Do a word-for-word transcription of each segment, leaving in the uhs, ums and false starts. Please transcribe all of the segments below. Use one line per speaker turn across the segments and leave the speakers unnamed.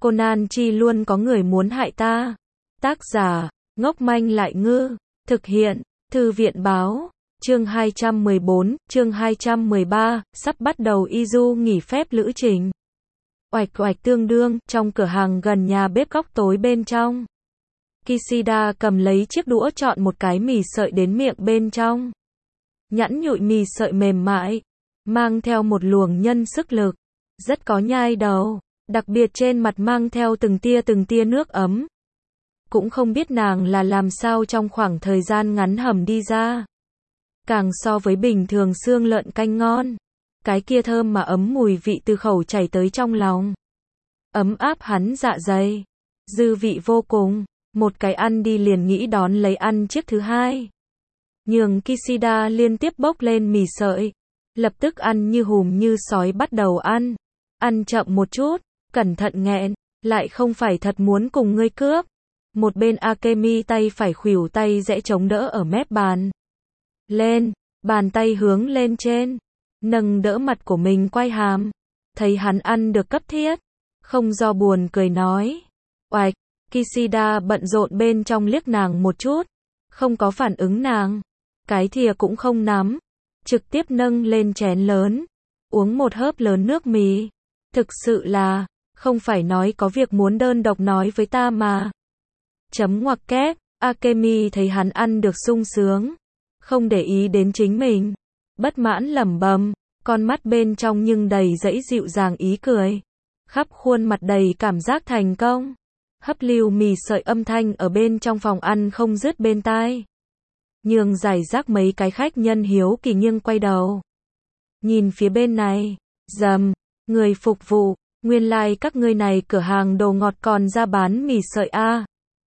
Conan chi luôn có người muốn hại ta. Tác giả, ngốc manh lại ngư. Thực hiện, Thư viện báo. Chương hai trăm mười bốn, chương hai trăm mười ba, sắp bắt đầu Izu nghỉ phép lữ trình. Oạch oạch tương đương, trong cửa hàng gần nhà bếp góc tối bên trong. Kishida cầm lấy chiếc đũa chọn một cái mì sợi đến miệng bên trong. Nhẵn nhụi mì sợi mềm mại, mang theo một luồng nhân sức lực, rất có nhai đầu, đặc biệt trên mặt mang theo từng tia từng tia nước ấm. Cũng không biết nàng là làm sao trong khoảng thời gian ngắn hầm đi ra. Càng so với bình thường xương lợn canh ngon, cái kia thơm mà ấm mùi vị từ khẩu chảy tới trong lòng. Ấm áp hắn dạ dày, dư vị vô cùng, một cái ăn đi liền nghĩ đón lấy ăn chiếc thứ hai. Nhường Kishida liên tiếp bốc lên mì sợi, lập tức ăn như hùm như sói bắt đầu ăn. Ăn chậm một chút, cẩn thận nghẹn, lại không phải thật muốn cùng ngươi cướp. Một bên Akemi tay phải khuỷu tay rẽ chống đỡ ở mép bàn. Lên, bàn tay hướng lên trên, nâng đỡ mặt của mình quay hàm. Thấy hắn ăn được cấp thiết, không do buồn cười nói. Oạch, Kishida bận rộn bên trong liếc nàng một chút, không có phản ứng nàng. Cái thìa cũng không nắm, trực tiếp nâng lên chén lớn, uống một hớp lớn nước mì. Thực sự là, không phải nói có việc muốn đơn độc nói với ta mà. Chấm ngoặc kép, Akemi thấy hắn ăn được sung sướng, không để ý đến chính mình, bất mãn lẩm bẩm, con mắt bên trong nhưng đầy dẫy dịu dàng ý cười, khắp khuôn mặt đầy cảm giác thành công. Hấp lưu mì sợi âm thanh ở bên trong phòng ăn không dứt bên tai. Nhường giải rác mấy cái khách nhân hiếu kỳ nghiêng quay đầu. Nhìn phía bên này, dầm, người phục vụ, nguyên lai like các ngươi này cửa hàng đồ ngọt còn ra bán mì sợi a. À.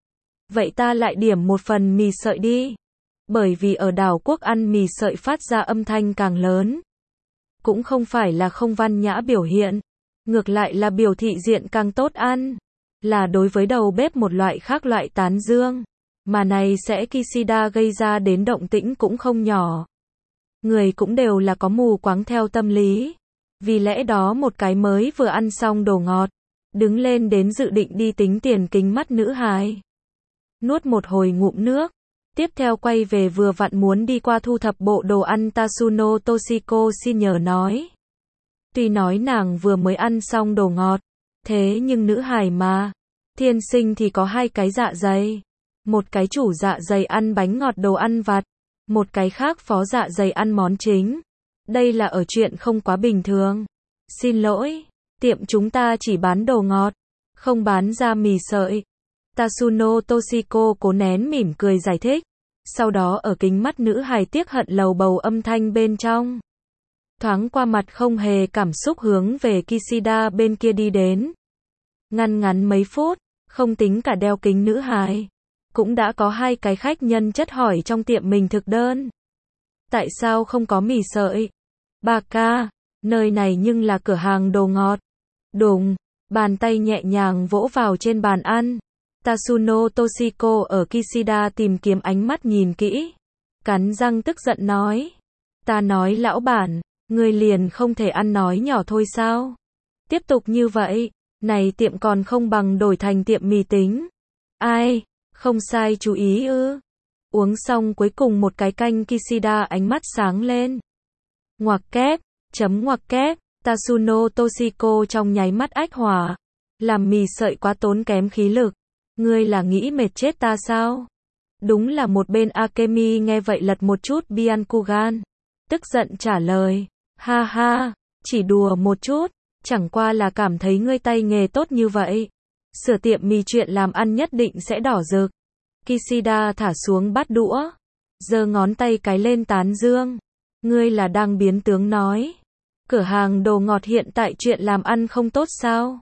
Vậy ta lại điểm một phần mì sợi đi. Bởi vì ở đảo quốc ăn mì sợi phát ra âm thanh càng lớn. Cũng không phải là không văn nhã biểu hiện, ngược lại là biểu thị diện càng tốt ăn. Là đối với đầu bếp một loại khác loại tán dương. Mà này sẽ Kishida gây ra đến động tĩnh cũng không nhỏ. Người cũng đều là có mù quáng theo tâm lý. Vì lẽ đó một cái mới vừa ăn xong đồ ngọt, đứng lên đến dự định đi tính tiền kính mắt nữ hài. Nuốt một hồi ngụm nước, tiếp theo quay về vừa vặn muốn đi qua thu thập bộ đồ ăn Tasuno Toshiko xin nhờ nói. Tuy nói nàng vừa mới ăn xong đồ ngọt, thế nhưng nữ hài mà, thiên sinh thì có hai cái dạ dày. Một cái chủ dạ dày ăn bánh ngọt đồ ăn vặt, một cái khác phó dạ dày ăn món chính. Đây là ở chuyện không quá bình thường. Xin lỗi, tiệm chúng ta chỉ bán đồ ngọt, không bán ra mì sợi. Tasuno Toshiko cố nén mỉm cười giải thích. Sau đó ở kính mắt nữ hài tiếc hận lầu bầu âm thanh bên trong. Thoáng qua mặt không hề cảm xúc hướng về Kishida bên kia đi đến. Ngăn ngắn mấy phút, không tính cả đeo kính nữ hài. Cũng đã có hai cái khách nhân chất hỏi trong tiệm mình thực đơn. Tại sao không có mì sợi? Bà ca, nơi này nhưng là cửa hàng đồ ngọt. Đùng, bàn tay nhẹ nhàng vỗ vào trên bàn ăn. Tasuno Toshiko ở Kishida tìm kiếm ánh mắt nhìn kỹ. Cắn răng tức giận nói. Ta nói lão bản, ngươi liền không thể ăn nói nhỏ thôi sao? Tiếp tục như vậy, này tiệm còn không bằng đổi thành tiệm mì tính. Ai? Không sai chú ý ư. Uống xong cuối cùng một cái canh Kishida ánh mắt sáng lên. Ngoặc kép, chấm ngoặc kép, Tasuno Toshiko trong nháy mắt ách hỏa. Làm mì sợi quá tốn kém khí lực. Ngươi là nghĩ mệt chết ta sao? Đúng là một bên Akemi nghe vậy lật một chút Byakugan. Tức giận trả lời. Ha ha, chỉ đùa một chút, chẳng qua là cảm thấy ngươi tay nghề tốt như vậy. Sửa tiệm mì chuyện làm ăn nhất định sẽ đỏ rực. Kishida thả xuống bát đũa, giơ ngón tay cái lên tán dương. Ngươi là đang biến tướng nói. Cửa hàng đồ ngọt hiện tại chuyện làm ăn không tốt sao?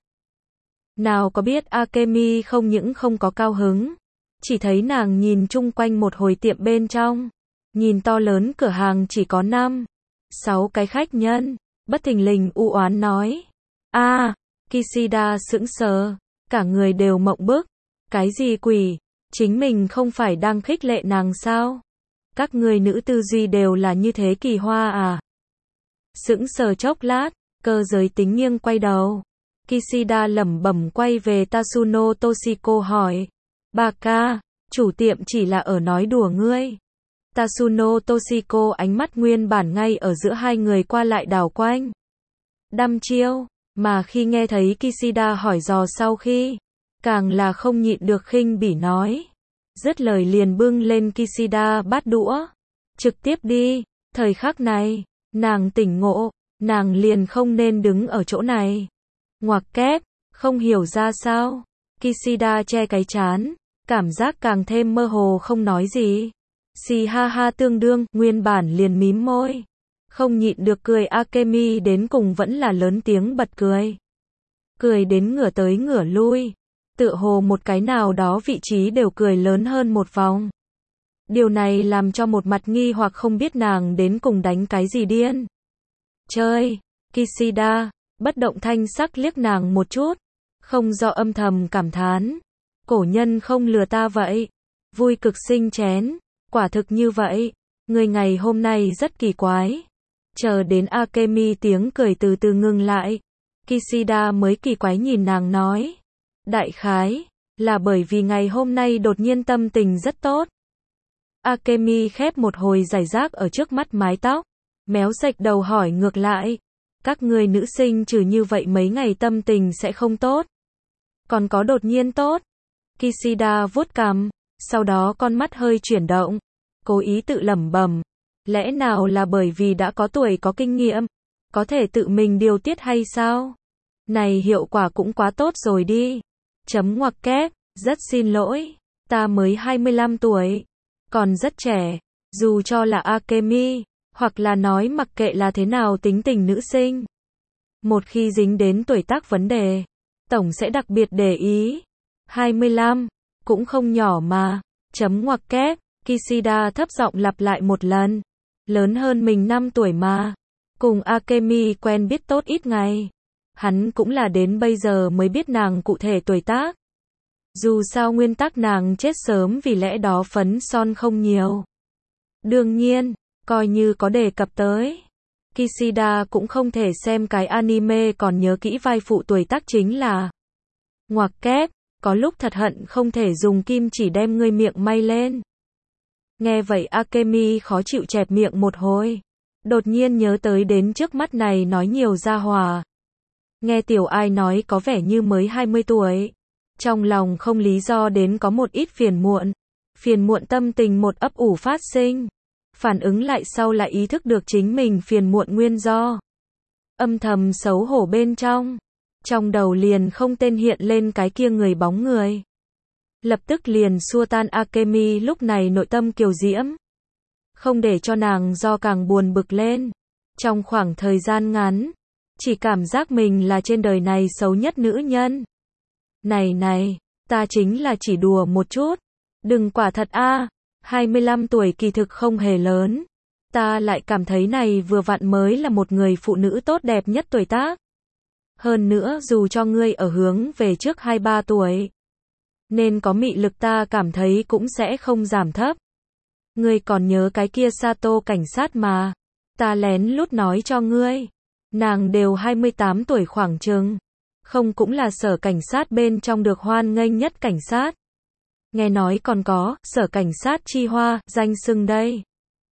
Nào có biết Akemi không những không có cao hứng. Chỉ thấy nàng nhìn chung quanh một hồi tiệm bên trong. Nhìn to lớn cửa hàng chỉ có năm, sáu cái khách nhân. Bất thình lình u oán nói. a à, Kishida sững sờ. Cả người đều mộng bức. Cái gì quỷ? Chính mình không phải đang khích lệ nàng sao? Các người nữ tư duy đều là như thế kỳ hoa à? Sững sờ chốc lát, cơ giới tính nghiêng quay đầu. Kishida lẩm bẩm quay về Tatsuno Toshiko hỏi. Bà ca, chủ tiệm chỉ là ở nói đùa ngươi. Tatsuno Toshiko ánh mắt nguyên bản ngay ở giữa hai người qua lại đảo quanh. Đăm chiêu, mà khi nghe thấy Kishida hỏi dò sau khi, càng là không nhịn được khinh bỉ nói. Dứt lời liền bưng lên Kishida bát đũa. Trực tiếp đi, thời khắc này, nàng tỉnh ngộ, nàng liền không nên đứng ở chỗ này. Ngoặc kép, không hiểu ra sao. Kishida che cái trán, cảm giác càng thêm mơ hồ không nói gì. Xì ha ha tương đương, nguyên bản liền mím môi. Không nhịn được cười Akemi đến cùng vẫn là lớn tiếng bật cười. Cười đến ngửa tới ngửa lui. Tựa hồ một cái nào đó vị trí đều cười lớn hơn một vòng. Điều này làm cho một mặt nghi hoặc không biết nàng đến cùng đánh cái gì điên. Chơi, Kishida, bất động thanh sắc liếc nàng một chút. Không do âm thầm cảm thán. Cổ nhân không lừa ta vậy. Vui cực sinh chén. Quả thực như vậy. Người ngày hôm nay rất kỳ quái. Chờ đến Akemi tiếng cười từ từ ngừng lại. Kishida mới kỳ quái nhìn nàng nói. Đại khái, là bởi vì ngày hôm nay đột nhiên tâm tình rất tốt. Akemi khép một hồi giải rác ở trước mắt mái tóc. Méo sạch đầu hỏi ngược lại. Các người nữ sinh trừ như vậy mấy ngày tâm tình sẽ không tốt. Còn có đột nhiên tốt. Kishida vuốt cằm, sau đó con mắt hơi chuyển động. Cố ý tự lẩm bẩm. Lẽ nào là bởi vì đã có tuổi có kinh nghiệm, có thể tự mình điều tiết hay sao? Này hiệu quả cũng quá tốt rồi đi. Chấm ngoặc kép, rất xin lỗi, ta mới hai mươi lăm tuổi, còn rất trẻ, dù cho là Akemi, hoặc là nói mặc kệ là thế nào tính tình nữ sinh. Một khi dính đến tuổi tác vấn đề, tổng sẽ đặc biệt để ý. hai mươi lăm, cũng không nhỏ mà, chấm ngoặc kép, Kishida thấp giọng lặp lại một lần. Lớn hơn mình năm tuổi mà. Cùng Akemi quen biết tốt ít ngày. Hắn cũng là đến bây giờ mới biết nàng cụ thể tuổi tác. Dù sao nguyên tắc nàng chết sớm vì lẽ đó phấn son không nhiều. Đương nhiên, coi như có đề cập tới. Kishida cũng không thể xem cái anime còn nhớ kỹ vai phụ tuổi tác chính là. Ngoặc kép, có lúc thật hận không thể dùng kim chỉ đem ngươi miệng may lên. Nghe vậy Akemi khó chịu chẹp miệng một hồi. Đột nhiên nhớ tới đến trước mắt này nói nhiều ra hòa. Nghe tiểu ai nói có vẻ như mới hai mươi tuổi. Trong lòng không lý do đến có một ít phiền muộn. Phiền muộn tâm tình một ấp ủ phát sinh. Phản ứng lại sau lại ý thức được chính mình phiền muộn nguyên do. Âm thầm xấu hổ bên trong. Trong đầu liền không tên hiện lên cái kia người bóng người. Lập tức liền xua tan Akemi lúc này nội tâm kiều diễm. Không để cho nàng do càng buồn bực lên. Trong khoảng thời gian ngắn, chỉ cảm giác mình là trên đời này xấu nhất nữ nhân. Này này, ta chính là chỉ đùa một chút. Đừng quả thật a, hai mươi lăm tuổi kỳ thực không hề lớn. Ta lại cảm thấy này vừa vặn mới là một người phụ nữ tốt đẹp nhất tuổi tác. Hơn nữa dù cho ngươi ở hướng về trước hai ba tuổi. Nên có mị lực ta cảm thấy cũng sẽ không giảm thấp. Ngươi còn nhớ cái kia Sato cảnh sát mà. Ta lén lút nói cho ngươi. Nàng đều hai mươi tám tuổi khoảng chừng. Không cũng là sở cảnh sát bên trong được hoan nghênh nhất cảnh sát. Nghe nói còn có, sở cảnh sát chi hoa, danh xưng đây.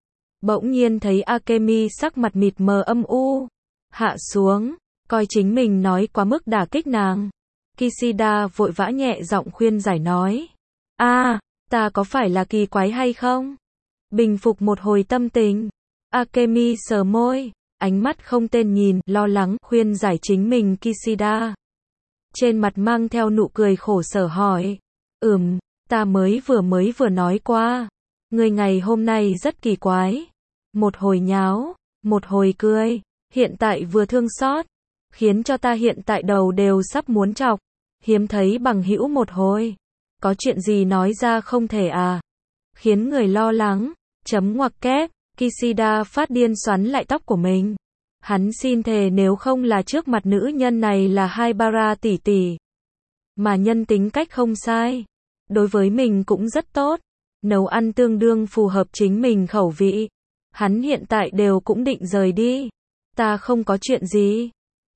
Bỗng nhiên thấy Akemi sắc mặt mịt mờ âm u. Hạ xuống, coi chính mình nói quá mức đả kích nàng. Kishida vội vã nhẹ giọng khuyên giải nói. a à, ta có phải là kỳ quái hay không? Bình phục một hồi tâm tình. Akemi sờ môi, ánh mắt không tên nhìn, lo lắng, khuyên giải chính mình Kishida. Trên mặt mang theo nụ cười khổ sở hỏi. Ừm, ta mới vừa mới vừa nói qua. Người ngày hôm nay rất kỳ quái. Một hồi nháo, một hồi cười, hiện tại vừa thương xót. Khiến cho ta hiện tại đầu đều sắp muốn chọc. Hiếm thấy bằng hữu một hồi. Có chuyện gì nói ra không thể à? Khiến người lo lắng. Chấm ngoặc kép, Kishida phát điên xoắn lại tóc của mình. Hắn xin thề nếu không là trước mặt nữ nhân này là Haibara tỷ tỷ. Mà nhân tính cách không sai. Đối với mình cũng rất tốt. Nấu ăn tương đương phù hợp chính mình khẩu vị. Hắn hiện tại đều cũng định rời đi. Ta không có chuyện gì.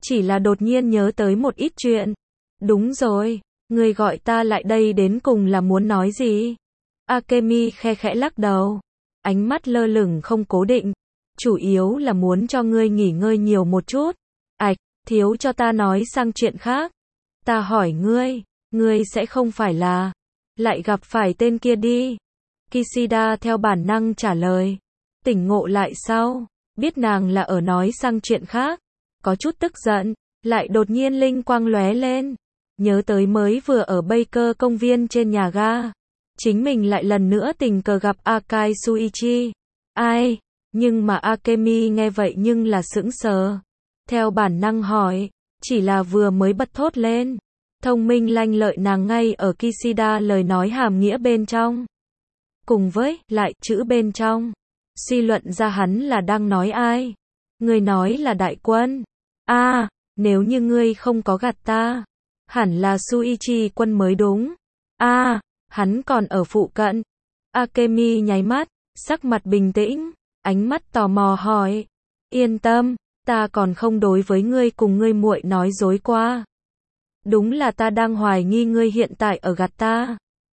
chỉ là đột nhiên nhớ tới một ít chuyện. Đúng rồi, người gọi ta lại đây đến cùng là muốn nói gì? Akemi khe khẽ lắc đầu, ánh mắt lơ lửng không cố định, chủ yếu là muốn cho ngươi nghỉ ngơi nhiều một chút. Ảch, thiếu cho ta nói sang chuyện khác. Ta hỏi ngươi, ngươi sẽ không phải là lại gặp phải tên kia đi. Kishida theo bản năng trả lời. Tỉnh ngộ lại sau, biết nàng là ở nói sang chuyện khác, có chút tức giận, lại đột nhiên linh quang lóe lên, nhớ tới mới vừa ở Baker công viên trên nhà ga, chính mình lại lần nữa tình cờ gặp Akai Suichi. Ai? Nhưng mà Akemi nghe vậy nhưng là sững sờ, theo bản năng hỏi, chỉ là vừa mới bật thốt lên, thông minh lanh lợi nàng ngay ở Kishida lời nói hàm nghĩa bên trong, cùng với lại chữ bên trong, suy luận ra hắn là đang nói ai. Ngươi nói là đại quân. A, à, nếu như ngươi không có gạt ta, hẳn là Suichi quân mới đúng. A, à, hắn còn ở phụ cận. Akemi nháy mắt, sắc mặt bình tĩnh, ánh mắt tò mò hỏi, yên tâm, ta còn không đối với ngươi cùng ngươi muội nói dối qua. Đúng là ta đang hoài nghi ngươi hiện tại ở gạt ta.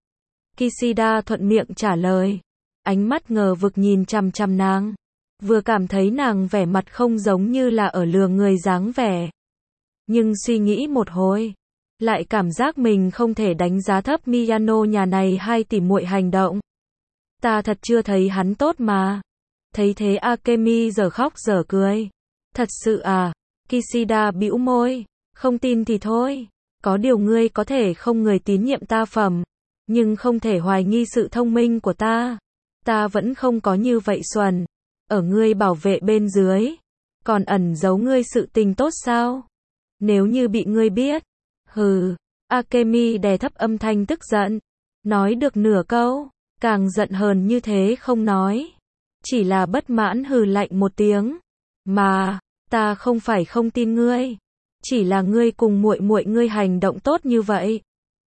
Kishida thuận miệng trả lời, ánh mắt ngờ vực nhìn chằm chằm nàng, vừa cảm thấy nàng vẻ mặt không giống như là ở lừa người dáng vẻ. Nhưng suy nghĩ một hồi, lại cảm giác mình không thể đánh giá thấp Miyano nhà này hai tỷ muội hành động. Ta thật chưa thấy hắn tốt mà. Thấy thế Akemi giờ khóc giờ cười. Thật sự à? Kishida bĩu môi, không tin thì thôi. Có điều ngươi có thể không người tín nhiệm ta phẩm, nhưng không thể hoài nghi sự thông minh của ta. Ta vẫn không có như vậy xuẩn. Ở ngươi bảo vệ bên dưới, còn ẩn giấu ngươi sự tình tốt sao? Nếu như bị ngươi biết. Hừ, Akemi đè thấp âm thanh tức giận, nói được nửa câu, càng giận hờn như thế không nói, chỉ là bất mãn hừ lạnh một tiếng. Mà, ta không phải không tin ngươi, chỉ là ngươi cùng muội muội ngươi hành động tốt như vậy.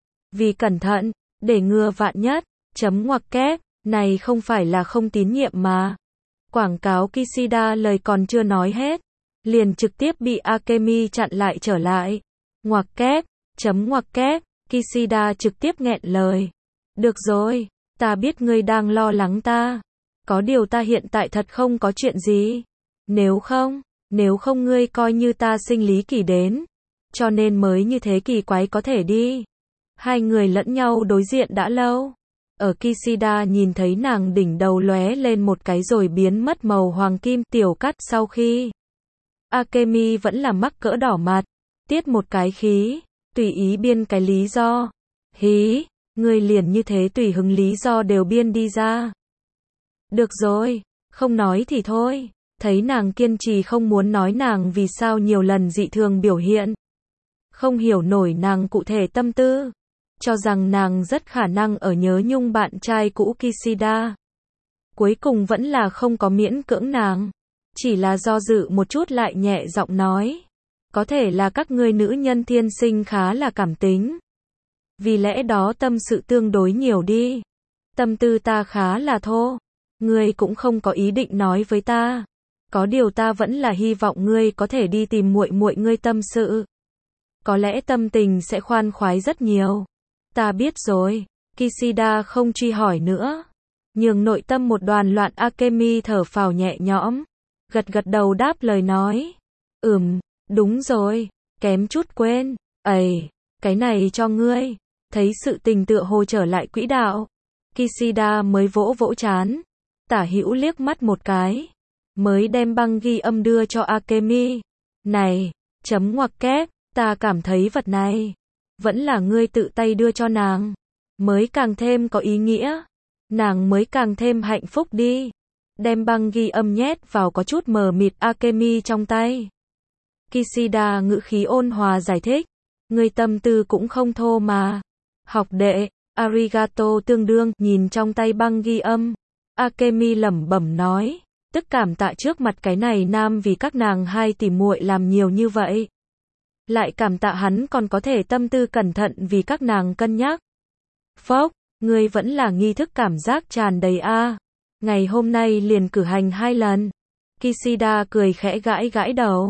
Vì cẩn thận, để ngừa vạn nhất, chấm ngoặc kép, này không phải là không tín nhiệm mà. Quảng cáo Kishida lời còn chưa nói hết, liền trực tiếp bị Akemi chặn lại trở lại. Ngoặc kép, chấm ngoặc kép, Kishida trực tiếp nghẹn lời. Được rồi, ta biết ngươi đang lo lắng ta. Có điều ta hiện tại thật không có chuyện gì. Nếu không, nếu không ngươi coi như ta sinh lý kỳ đến. Cho nên mới như thế kỳ quái có thể đi. Hai người lẫn nhau đối diện đã lâu. Ở Kishida nhìn thấy nàng đỉnh đầu lóe lên một cái rồi biến mất màu hoàng kim tiểu cắt sau khi. Akemi vẫn là mắc cỡ đỏ mặt, tiết một cái khí, tùy ý biên cái lý do. Hí, ngươi liền như thế tùy hứng lý do đều biên đi ra. Được rồi, không nói thì thôi. Thấy nàng kiên trì không muốn nói nàng vì sao nhiều lần dị thường biểu hiện. Không hiểu nổi nàng cụ thể tâm tư. Cho rằng nàng rất khả năng ở nhớ nhung bạn trai cũ Kishida. Cuối cùng vẫn là không có miễn cưỡng nàng. Chỉ là do dự một chút lại nhẹ giọng nói. Có thể là các ngươi nữ nhân thiên sinh khá là cảm tính. Vì lẽ đó tâm sự tương đối nhiều đi. Tâm tư ta khá là thô. Ngươi cũng không có ý định nói với ta. Có điều ta vẫn là hy vọng ngươi có thể đi tìm muội muội ngươi tâm sự. Có lẽ tâm tình sẽ khoan khoái rất nhiều. Ta biết rồi. Kishida không truy hỏi nữa. Nhường nội tâm một đoàn loạn. Akemi thở phào nhẹ nhõm. Gật gật đầu đáp lời nói. Ừm, đúng rồi. Kém chút quên. Ây, cái này cho ngươi. Thấy sự tình tựa hồ trở lại quỹ đạo. Kishida mới vỗ vỗ trán. Tả hữu liếc mắt một cái. Mới đem băng ghi âm đưa cho Akemi. Này, chấm ngoặc kép, ta cảm thấy vật này. Vẫn là ngươi tự tay đưa cho nàng. Mới càng thêm có ý nghĩa. Nàng mới càng thêm hạnh phúc đi. Đem băng ghi âm nhét vào có chút mờ mịt Akemi trong tay. Kishida ngữ khí ôn hòa giải thích. Ngươi tâm tư cũng không thô mà. Học đệ, arigato tương đương, nhìn trong tay băng ghi âm. Akemi lẩm bẩm nói. Tức cảm tạ trước mặt cái này nam vì các nàng hai tỷ muội làm nhiều như vậy. Lại cảm tạ hắn còn có thể tâm tư cẩn thận vì các nàng cân nhắc. Phốc, ngươi vẫn là nghi thức cảm giác tràn đầy a. À. Ngày hôm nay liền cử hành hai lần. Kishida cười khẽ gãi gãi đầu.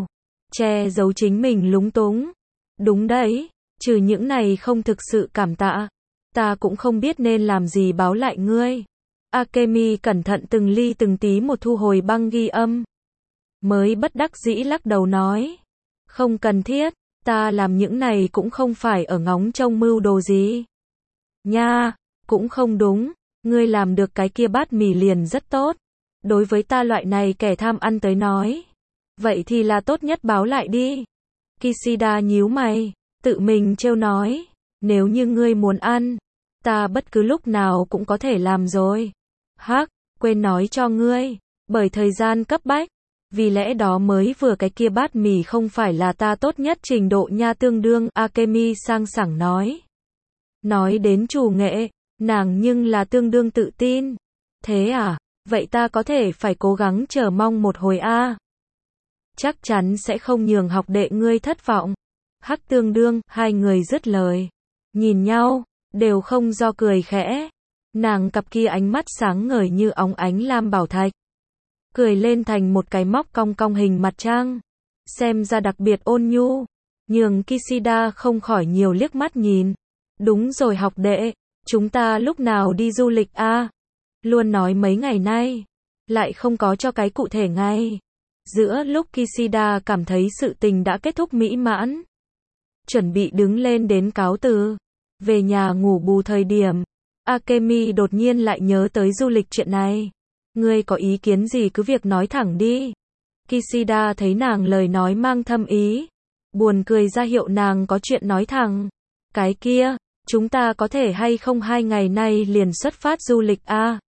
che giấu chính mình lúng túng. Đúng đấy, trừ những này không thực sự cảm tạ, ta cũng không biết nên làm gì báo lại ngươi. Akemi cẩn thận từng ly từng tí một thu hồi băng ghi âm. Mới bất đắc dĩ lắc đầu nói. Không cần thiết, ta làm những này cũng không phải ở ngóng trông mưu đồ gì. Nha, cũng không đúng, ngươi làm được cái kia bát mì liền rất tốt. Đối với ta loại này kẻ tham ăn tới nói. Vậy thì là tốt nhất báo lại đi. Kishida nhíu mày, tự mình trêu nói. Nếu như ngươi muốn ăn, ta bất cứ lúc nào cũng có thể làm rồi. Hắc, quên nói cho ngươi, bởi thời gian cấp bách, vì lẽ đó mới vừa cái kia bát mì không phải là ta tốt nhất trình độ nha, tương đương, Akemi sang sảng nói. Nói đến chủ nghệ, nàng nhưng là tương đương tự tin. Thế à, vậy ta có thể phải cố gắng chờ mong một hồi a. À. Chắc chắn sẽ không nhường học đệ ngươi thất vọng. Hắc tương đương, hai người dứt lời. Nhìn nhau, đều không do cười khẽ. Nàng cặp kia ánh mắt sáng ngời như óng ánh lam bảo thạch. Cười lên thành một cái móc cong cong hình mặt trăng. Xem ra đặc biệt ôn nhu. Nhường Kishida không khỏi nhiều liếc mắt nhìn. Đúng rồi học đệ, chúng ta lúc nào đi du lịch a? À? Luôn nói mấy ngày nay, lại không có cho cái cụ thể ngày. Giữa lúc Kishida cảm thấy sự tình đã kết thúc mỹ mãn, chuẩn bị đứng lên đến cáo từ, về nhà ngủ bù thời điểm, Akemi đột nhiên lại nhớ tới du lịch chuyện này. Ngươi có ý kiến gì cứ việc nói thẳng đi. Kishida thấy nàng lời nói mang thâm ý, buồn cười ra hiệu nàng có chuyện nói thẳng. Cái kia, chúng ta có thể hay không hai ngày nay liền xuất phát du lịch a? À?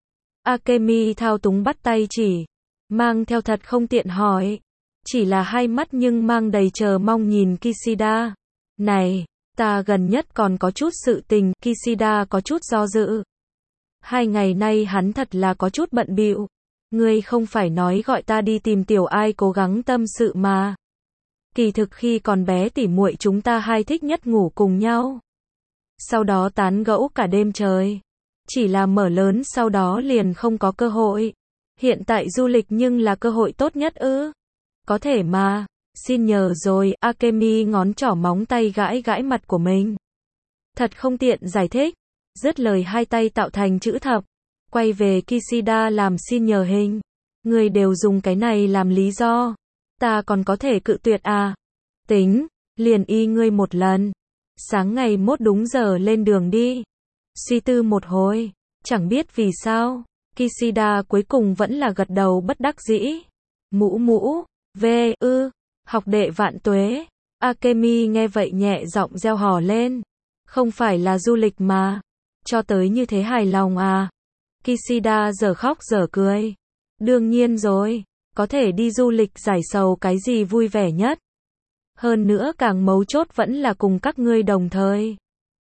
Akemi thao túng bắt tay chỉ, mang theo thật không tiện hỏi. Chỉ là hai mắt nhưng mang đầy chờ mong nhìn Kishida. Này, ta gần nhất còn có chút sự tình, Kishida có chút do dự. Hai ngày nay hắn thật là có chút bận bịu. Ngươi không phải nói gọi ta đi tìm tiểu ai cố gắng tâm sự mà. Kỳ thực khi còn bé tỉ muội chúng ta hai thích nhất ngủ cùng nhau. Sau đó tán gẫu cả đêm trời. Chỉ là mở lớn sau đó liền không có cơ hội. Hiện tại du lịch nhưng là cơ hội tốt nhất ư? Có thể mà, xin nhờ rồi, Akemi ngón trỏ móng tay gãi gãi mặt của mình. Thật không tiện giải thích. Dứt lời hai tay tạo thành chữ thập. Quay về Kishida làm xin nhờ hình. Người đều dùng cái này làm lý do. Ta còn có thể cự tuyệt à? Tính, liền y ngươi một lần. Sáng ngày mốt đúng giờ lên đường đi. Suy tư một hồi, chẳng biết vì sao, Kishida cuối cùng vẫn là gật đầu bất đắc dĩ. Mũ mũ, về ư, học đệ vạn tuế. Akemi nghe vậy nhẹ giọng reo hò lên. Không phải là du lịch mà. Cho tới như thế hài lòng à? Kishida giờ khóc giờ cười. Đương nhiên rồi, có thể đi du lịch giải sầu cái gì vui vẻ nhất. Hơn nữa càng mấu chốt vẫn là cùng các ngươi đồng thời.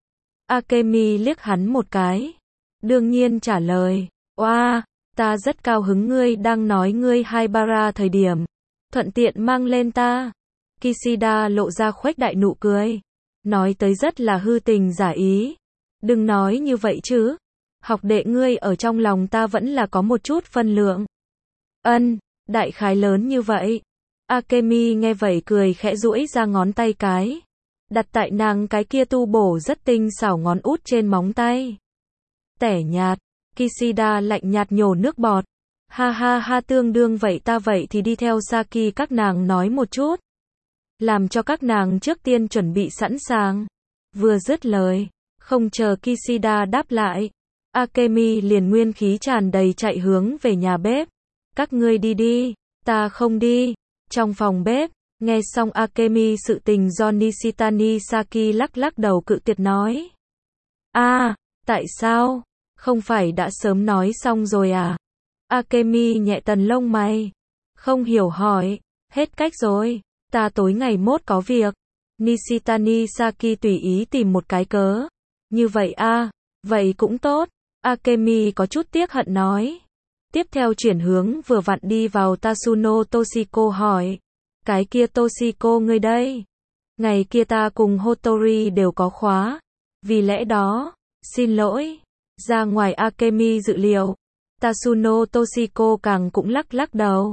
Akemi liếc hắn một cái. Đương nhiên trả lời. Oa, ta rất cao hứng ngươi đang nói ngươi Haibara thời điểm. Thuận tiện mang lên ta. Kishida lộ ra khuếch đại nụ cười. Nói tới rất là hư tình giả ý. Đừng nói như vậy chứ. Học đệ ngươi ở trong lòng ta vẫn là có một chút phân lượng. Ân, đại khái lớn như vậy. Akemi nghe vậy cười khẽ duỗi ra ngón tay cái. Đặt tại nàng cái kia tu bổ rất tinh xảo ngón út trên móng tay. Tẻ nhạt, Kishida lạnh nhạt nhổ nước bọt. Ha ha ha, tương đương vậy ta vậy thì đi theo Saki các nàng nói một chút. Làm cho các nàng trước tiên chuẩn bị sẵn sàng. Vừa dứt lời, không chờ Kishida đáp lại, Akemi liền nguyên khí tràn đầy chạy hướng về nhà bếp. Các ngươi đi đi, ta không đi. Trong phòng bếp, nghe xong Akemi sự tình do Nishitani Saki lắc lắc đầu cự tuyệt nói. A, à, tại sao? Không phải đã sớm nói xong rồi à? Akemi nhẹ tần lông mày. Không hiểu hỏi. Hết cách rồi. Ta tối ngày mốt có việc. Nishitani Saki tùy ý tìm một cái cớ. Như vậy a, à, vậy cũng tốt. Akemi có chút tiếc hận nói. Tiếp theo chuyển hướng vừa vặn đi vào Tasuno Toshiko hỏi. Cái kia Toshiko ngươi đây. Ngày kia ta cùng Hotori đều có khóa. Vì lẽ đó, xin lỗi. Ra ngoài Akemi dự liệu. Tasuno Toshiko càng cũng lắc lắc đầu.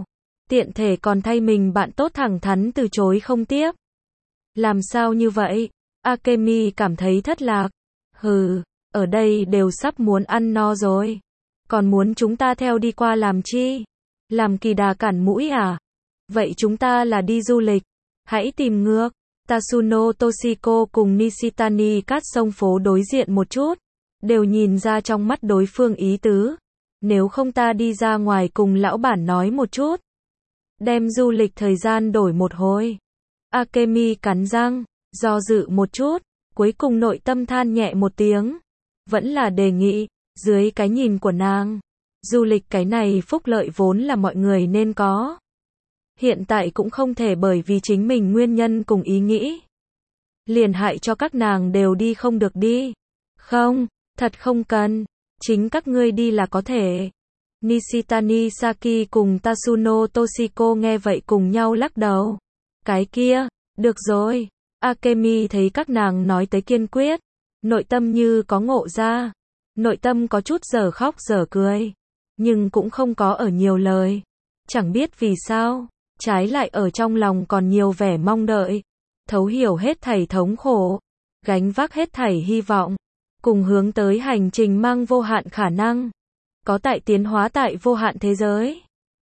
Tiện thể còn thay mình bạn tốt thẳng thắn từ chối không tiếp. Làm sao như vậy? Akemi cảm thấy thất lạc. Hừ, ở đây đều sắp muốn ăn no rồi. Còn muốn chúng ta theo đi qua làm chi? Làm kỳ đà cản mũi à? Vậy chúng ta là đi du lịch. Hãy tìm ngược. Tasuno Toshiko cùng Nishitani cắt sông phố đối diện một chút. Đều nhìn ra trong mắt đối phương ý tứ. Nếu không ta đi ra ngoài cùng lão bản nói một chút. Đem du lịch thời gian đổi một hồi. Akemi cắn răng, do dự một chút, cuối cùng nội tâm than nhẹ một tiếng. Vẫn là đề nghị, dưới cái nhìn của nàng. Du lịch cái này phúc lợi vốn là mọi người nên có. Hiện tại cũng không thể bởi vì chính mình nguyên nhân cùng ý nghĩ. Liền hại cho các nàng đều đi không được đi. Không, thật không cần. Chính các ngươi đi là có thể. Nishitani Saki cùng Tasuno Toshiko nghe vậy cùng nhau lắc đầu. Cái kia, được rồi. Akemi thấy các nàng nói tới kiên quyết. Nội tâm như có ngộ ra. Nội tâm có chút dở khóc dở cười. Nhưng cũng không có ở nhiều lời. Chẳng biết vì sao. Trái lại ở trong lòng còn nhiều vẻ mong đợi. Thấu hiểu hết thảy thống khổ. Gánh vác hết thảy hy vọng. Cùng hướng tới hành trình mang vô hạn khả năng. Có tại tiến hóa tại vô hạn thế giới.